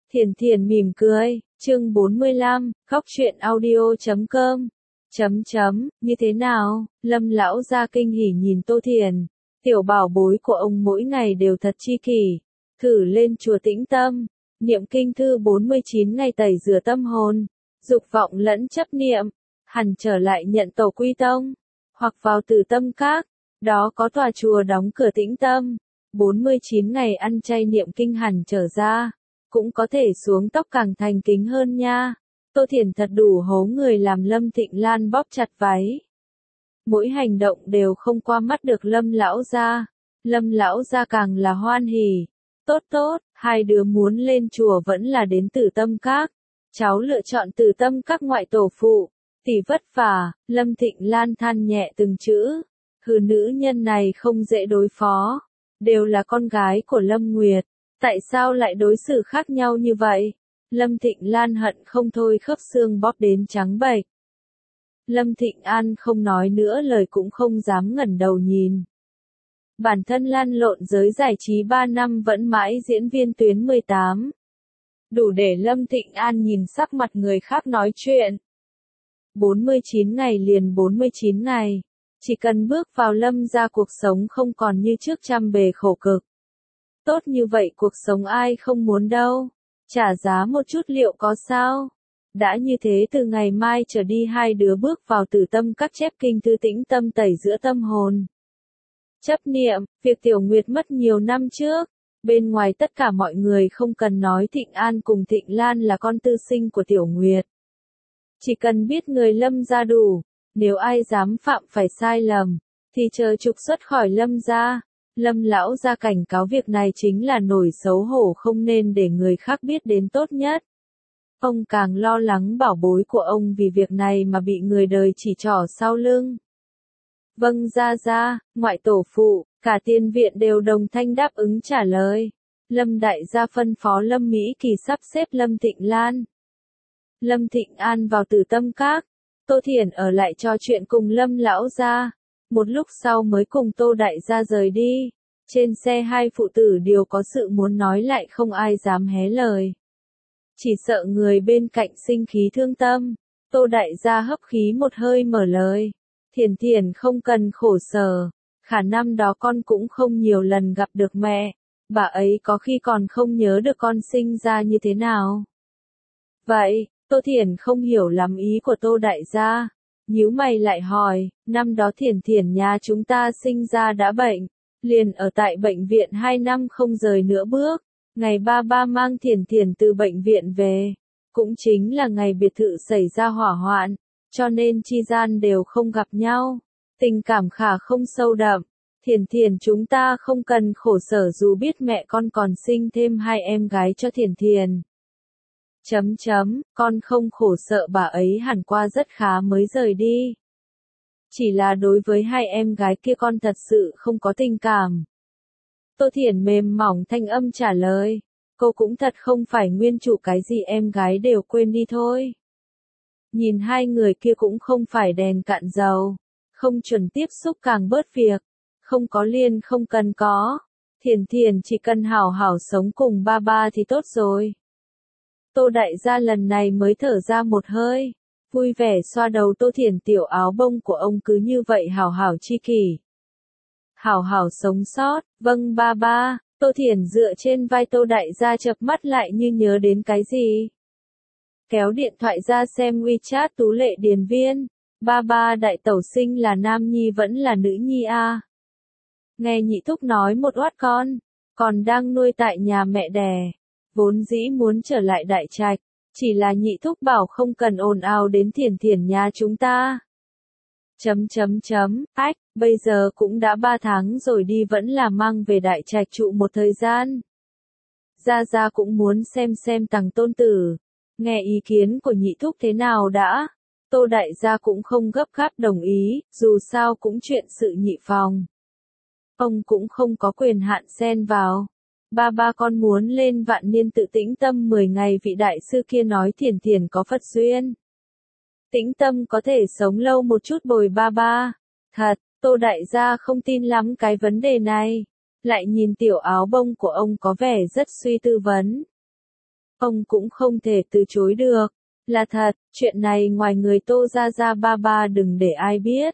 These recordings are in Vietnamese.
Thiền Thiền mỉm cười, chương 45, khóc chuyện audio.com. Như thế nào? Lâm lão gia kinh hỉ nhìn Tô Thiền. Tiểu bảo bối của ông mỗi ngày đều thật chi kỷ. Thử lên chùa Tĩnh Tâm, niệm kinh thư 49 ngày tẩy rửa tâm hồn, dục vọng lẫn chấp niệm, hẳn trở lại nhận tổ quy tông, hoặc vào Tử Tâm Các, đó có tòa chùa đóng cửa tĩnh tâm. 49 ngày ăn chay niệm kinh hẳn trở ra, cũng có thể xuống tóc càng thành kính hơn nha. Tô Thiền thật đủ hố người làm Lâm Thịnh Lan bóp chặt váy. Mỗi hành động đều không qua mắt được Lâm lão gia. Lâm lão gia càng là hoan hỉ. Tốt, hai đứa muốn lên chùa vẫn là đến Tử Tâm Các. Cháu lựa chọn Tử Tâm Các ngoại tổ phụ. Tỷ vất vả, Lâm Thịnh Lan than nhẹ từng chữ. Nữ nhân này không dễ đối phó. Đều là con gái của Lâm Nguyệt. Tại sao lại đối xử khác nhau như vậy? Lâm Thịnh Lan hận không thôi khớp xương bóp đến trắng bệch. Lâm Thịnh An không nói nữa lời cũng không dám ngẩng đầu nhìn. Bản thân lăn lộn giới giải trí 3 năm vẫn mãi diễn viên tuyến 18. Đủ để Lâm Thịnh An nhìn sắc mặt người khác nói chuyện. 49 ngày liền 49 ngày. Chỉ cần bước vào Lâm gia cuộc sống không còn như trước trăm bề khổ cực. Tốt như vậy cuộc sống ai không muốn đâu. Trả giá một chút liệu có sao? Đã như thế từ ngày mai trở đi hai đứa bước vào Tử Tâm Các chép kinh thư tĩnh tâm tẩy giữa tâm hồn. Chấp niệm, việc Tiểu Nguyệt mất nhiều năm trước. Bên ngoài tất cả mọi người không cần nói Thịnh An cùng Thịnh Lan là con tư sinh của Tiểu Nguyệt. Chỉ cần biết người Lâm gia đủ, nếu ai dám phạm phải sai lầm, thì chờ trục xuất khỏi Lâm gia. Lâm lão gia cảnh cáo việc này chính là nổi xấu hổ không nên để người khác biết đến tốt nhất. Ông càng lo lắng bảo bối của ông vì việc này mà bị người đời chỉ trỏ sau lưng. Vâng gia, ngoại tổ phụ, cả tiền viện đều đồng thanh đáp ứng trả lời. Lâm đại gia phân phó Lâm Mỹ Kỳ sắp xếp Lâm Thịnh Lan. Lâm Thịnh An vào Tử Tâm Các. Tô Thiền ở lại trò chuyện cùng Lâm lão gia. Một lúc sau mới cùng Tô đại gia rời đi. Trên xe hai phụ tử đều có sự muốn nói lại không ai dám hé lời. Chỉ sợ người bên cạnh sinh khí thương tâm. Tô đại gia hấp khí một hơi mở lời. Thiền không cần khổ sở. Khả năm đó con cũng không nhiều lần gặp được mẹ. Bà ấy có khi còn không nhớ được con sinh ra như thế nào. Vậy, Tô Thiền không hiểu lắm ý của Tô đại gia. Nhíu mày lại hỏi, năm đó Thiền nhà chúng ta sinh ra đã bệnh. Liền ở tại bệnh viện 2 năm không rời nữa bước. Ngày ba mang Thiền từ bệnh viện về. Cũng chính là ngày biệt thự xảy ra hỏa hoạn. Cho nên chi gian đều không gặp nhau. Tình cảm khả không sâu đậm. Thiền chúng ta không cần khổ sở dù biết mẹ con còn sinh thêm 2 em gái cho Thiền. Con không khổ sợ bà ấy hẳn qua rất khá mới rời đi. Chỉ là đối với 2 em gái kia con thật sự không có tình cảm. Tô Thiền mềm mỏng thanh âm trả lời. Cô cũng thật không phải nguyên chủ cái gì em gái đều quên đi thôi. Nhìn hai người kia cũng không phải đèn cạn dầu. Không chuẩn tiếp xúc càng bớt việc. Không có liền không cần có. Thiền chỉ cần hảo hảo sống cùng ba thì tốt rồi. Tô đại gia lần này mới thở ra một hơi. Vui vẻ xoa đầu Tô Thiền tiểu áo bông của ông cứ như vậy hảo hảo chi kỷ. Hảo hảo sống sót, vâng ba. Tô Thiền dựa trên vai Tô đại gia chợp mắt lại như nhớ đến cái gì. Kéo điện thoại ra xem WeChat Tú Lệ Điền Viên. Ba đại tẩu sinh là nam nhi vẫn là nữ nhi à. Nghe nhị thúc nói một oát con. Còn đang nuôi tại nhà mẹ đẻ. Vốn dĩ muốn trở lại đại trạch. Chỉ là nhị thúc bảo không cần ồn ào đến Thiền nhà chúng ta. Ách, bây giờ cũng đã 3 tháng rồi đi vẫn là mang về đại trạch trụ một thời gian. Gia cũng muốn xem tằng tôn tử. Nghe ý kiến của nhị thúc thế nào đã. Tô đại gia cũng không gấp gáp đồng ý, dù sao cũng chuyện sự nhị phòng. Ông cũng không có quyền hạn xen vào. Ba con muốn lên Vạn Niên tự tĩnh tâm 10 ngày vị đại sư kia nói Thiền có Phật duyên. Tĩnh tâm có thể sống lâu một chút bồi ba. Thật, Tô đại gia không tin lắm cái vấn đề này. Lại nhìn tiểu áo bông của ông có vẻ rất suy tư vấn. Ông cũng không thể từ chối được. Là thật, chuyện này ngoài người Tô ra ba ba đừng để ai biết.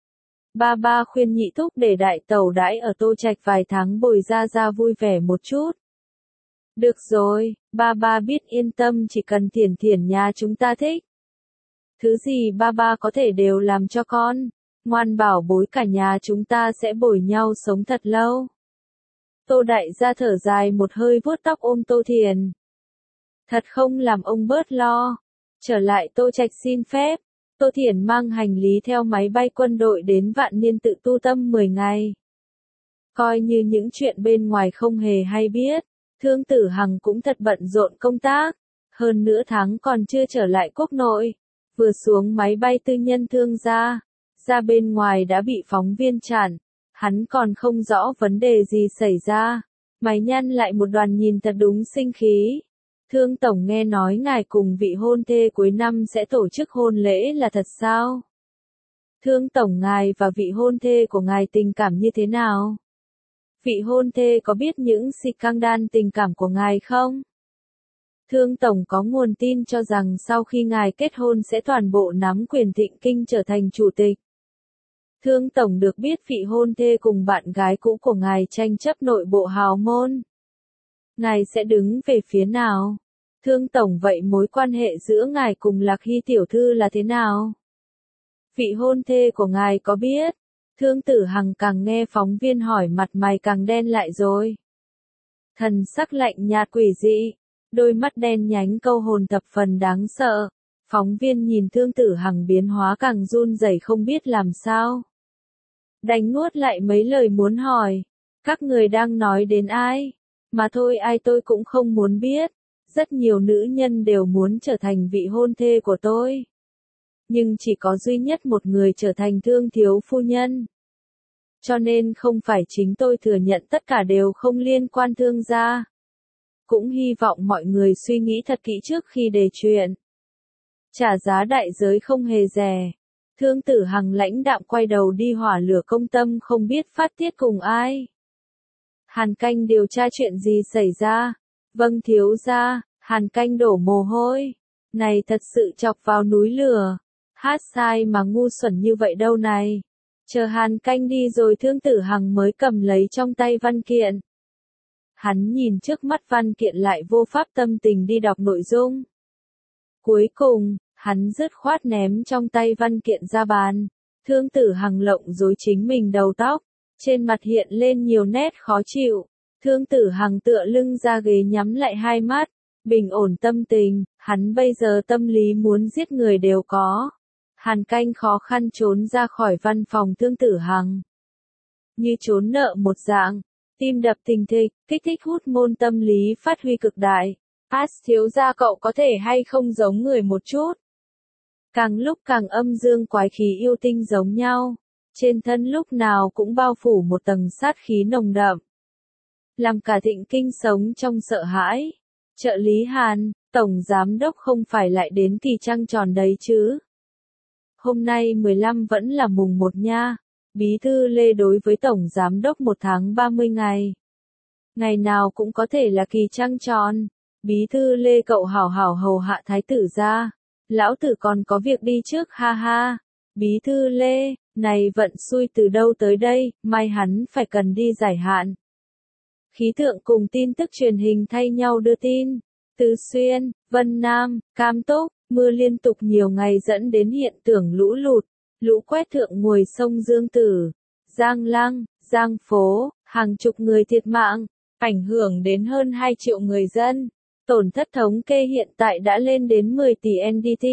Ba ba khuyên nhị thúc để đại tẩu đãi ở Tô Trạch vài tháng bồi ra vui vẻ một chút. Được rồi, ba ba biết yên tâm, chỉ cần Thiển Thiển nhà chúng ta thích. Thứ gì ba ba có thể đều làm cho con. Ngoan bảo bối, cả nhà chúng ta sẽ bồi nhau sống thật lâu. Tô đại gia thở dài một hơi, vuốt tóc ôm Tô Thiển. Thật không làm ông bớt lo. Trở lại Tô Trạch xin phép. Tô Thiển mang hành lý theo máy bay quân đội đến Vạn Niên tự tu tâm 10 ngày. Coi như những chuyện bên ngoài không hề hay biết. Thương Tử Hằng cũng thật bận rộn công tác. Hơn nửa tháng còn chưa trở lại quốc nội. Vừa xuống máy bay tư nhân thương gia. Ra bên ngoài đã bị phóng viên chặn. Hắn còn không rõ vấn đề gì xảy ra. Mày nhăn lại một đoàn nhìn thật đúng sinh khí. Thương Tổng, nghe nói ngài cùng vị hôn thê cuối năm sẽ tổ chức hôn lễ, là thật sao? Thương Tổng, ngài và vị hôn thê của ngài tình cảm như thế nào? Vị hôn thê có biết những scandal tình cảm của ngài không? Thương Tổng, có nguồn tin cho rằng sau khi ngài kết hôn sẽ toàn bộ nắm quyền Thịnh Kinh trở thành chủ tịch. Thương Tổng, được biết vị hôn thê cùng bạn gái cũ của ngài tranh chấp nội bộ hào môn. Ngài sẽ đứng về phía nào? Thương Tổng, vậy mối quan hệ giữa ngài cùng Lạc Hy tiểu thư là thế nào? Vị hôn thê của ngài có biết? Thương Tử Hằng càng nghe phóng viên hỏi mặt mày càng đen lại rồi. Thần sắc lạnh nhạt quỷ dị, đôi mắt đen nhánh câu hồn thập phần đáng sợ. Phóng viên nhìn Thương Tử Hằng biến hóa càng run rẩy không biết làm sao. Đành nuốt lại mấy lời muốn hỏi. Các người đang nói đến ai? Mà thôi, ai tôi cũng không muốn biết. Rất nhiều nữ nhân đều muốn trở thành vị hôn thê của tôi. Nhưng chỉ có duy nhất một người trở thành Thương thiếu phu nhân. Cho nên không phải chính tôi thừa nhận, tất cả đều không liên quan Thương gia. Cũng hy vọng mọi người suy nghĩ thật kỹ trước khi đề chuyện. Trả giá đại giới không hề rẻ. Thương Tử Hằng lãnh đạm quay đầu đi, hỏa lửa công tâm không biết phát tiết cùng ai. Hàn Canh, điều tra chuyện gì xảy ra? Vâng thiếu gia. Hàn Canh đổ mồ hôi. Này thật sự chọc vào núi lửa. Hát sai mà ngu xuẩn như vậy đâu này. Chờ Hàn Canh đi rồi Thương Tử Hằng mới cầm lấy trong tay văn kiện. Hắn nhìn trước mắt văn kiện lại vô pháp tâm tình đi đọc nội dung. Cuối cùng, hắn dứt khoát ném trong tay văn kiện ra bàn. Thương Tử Hằng lộng rối chính mình đầu tóc. Trên mặt hiện lên nhiều nét khó chịu. Thương Tử Hằng tựa lưng ra ghế, nhắm lại hai mắt. Bình ổn tâm tình, hắn bây giờ tâm lý muốn giết người đều có. Hàn Canh khó khăn trốn ra khỏi văn phòng Thương Tử Hằng. Như trốn nợ một dạng, tim đập thình thịch, kích thích hút môn tâm lý phát huy cực đại. Thiếu gia, cậu có thể hay không giống người một chút? Càng lúc càng âm dương quái khí yêu tinh giống nhau. Trên thân lúc nào cũng bao phủ một tầng sát khí nồng đậm. Làm cả Thịnh Kinh sống trong sợ hãi. Trợ lý Hàn, Tổng Giám Đốc không phải lại đến kỳ trăng tròn đấy chứ? Hôm nay 15 vẫn là mùng 1 nha. Bí thư Lê đối với Tổng Giám Đốc 1 tháng 30 ngày. Ngày nào cũng có thể là kỳ trăng tròn. Bí thư Lê, cậu hảo hảo hầu hạ thái tử ra. Lão tử còn có việc đi trước, ha ha. Bí thư Lê, này vận xui từ đâu tới đây, mai hắn phải cần đi giải hạn. Khí tượng cùng tin tức truyền hình thay nhau đưa tin. Tứ Xuyên, Vân Nam, Cam Túc, mưa liên tục nhiều ngày dẫn đến hiện tượng lũ lụt, lũ quét thượng nguồn sông Dương Tử, Giang Lăng, Giang Phố, hàng chục người thiệt mạng, ảnh hưởng đến hơn 2 triệu người dân. Tổn thất thống kê hiện tại đã lên đến 10 tỷ NDT.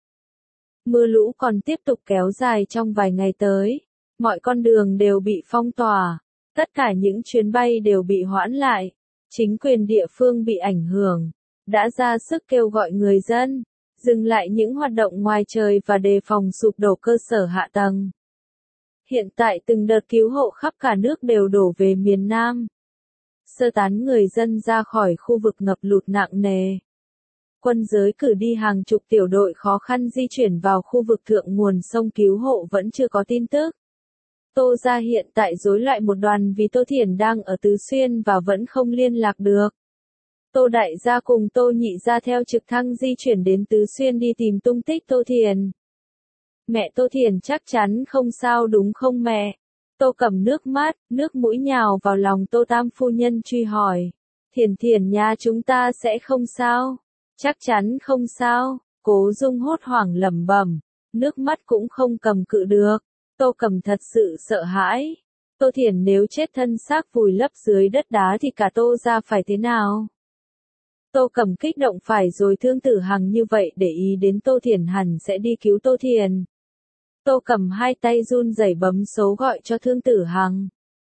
Mưa lũ còn tiếp tục kéo dài trong vài ngày tới. Mọi con đường đều bị phong tỏa. Tất cả những chuyến bay đều bị hoãn lại. Chính quyền địa phương bị ảnh hưởng. Đã ra sức kêu gọi người dân. Dừng lại những hoạt động ngoài trời và đề phòng sụp đổ cơ sở hạ tầng. Hiện tại từng đợt cứu hộ khắp cả nước đều đổ về miền Nam. Sơ tán người dân ra khỏi khu vực ngập lụt nặng nề. Quân giới cử đi hàng chục tiểu đội khó khăn di chuyển vào khu vực thượng nguồn sông cứu hộ vẫn chưa có tin tức. Tô gia hiện tại rối loạn một đoàn vì Tô Thiển đang ở Tứ Xuyên và vẫn không liên lạc được. Tô đại gia cùng Tô nhị gia theo trực thăng di chuyển đến Tứ Xuyên đi tìm tung tích Tô Thiền. Mẹ Tô Thiền chắc chắn không sao đúng không mẹ? Tô Cẩm nước mắt, nước mũi nhào vào lòng Tô Tam phu nhân truy hỏi. Thiền Thiền nhà chúng ta sẽ không sao. Chắc chắn không sao. Cố Dung hốt hoảng lẩm bẩm, nước mắt cũng không cầm cự được. Tô Cẩm thật sự sợ hãi. Tô Thiền nếu chết thân xác vùi lấp dưới đất đá thì cả Tô gia phải thế nào? Tô Cẩm kích động phải rồi, Thương Tử Hằng như vậy để ý đến Tô Thiền hẳn sẽ đi cứu Tô Thiền. Tô Cẩm hai tay run rẩy bấm số gọi cho Thương Tử Hằng.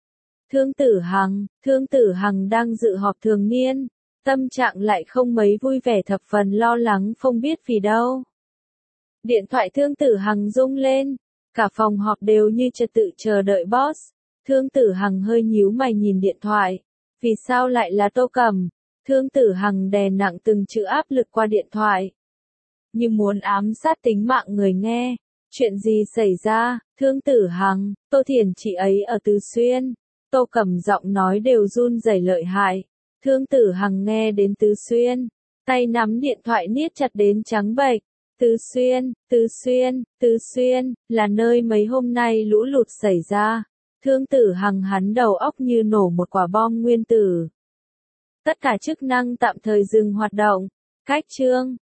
Thương Tử Hằng đang dự họp thường niên, tâm trạng lại không mấy vui vẻ, thập phần lo lắng không biết vì đâu. Điện thoại Thương Tử Hằng rung lên, cả phòng họp đều như trật tự chờ đợi boss. Thương Tử Hằng hơi nhíu mày nhìn điện thoại, vì sao lại là Tô Cẩm? Thương Tử Hằng đè nặng từng chữ áp lực qua điện thoại, như muốn ám sát tính mạng người nghe. Chuyện gì xảy ra? Thương Tử Hằng, Tô Thiền chị ấy ở Tứ Xuyên. Tô Cẩm giọng nói đều run rẩy lợi hại. Thương Tử Hằng nghe đến Tứ Xuyên, tay nắm điện thoại niết chặt đến trắng bệch. Tứ Xuyên, là nơi mấy hôm nay lũ lụt xảy ra. Thương Tử Hằng hắn đầu óc như nổ một quả bom nguyên tử. Tất cả chức năng tạm thời dừng hoạt động. Cách chương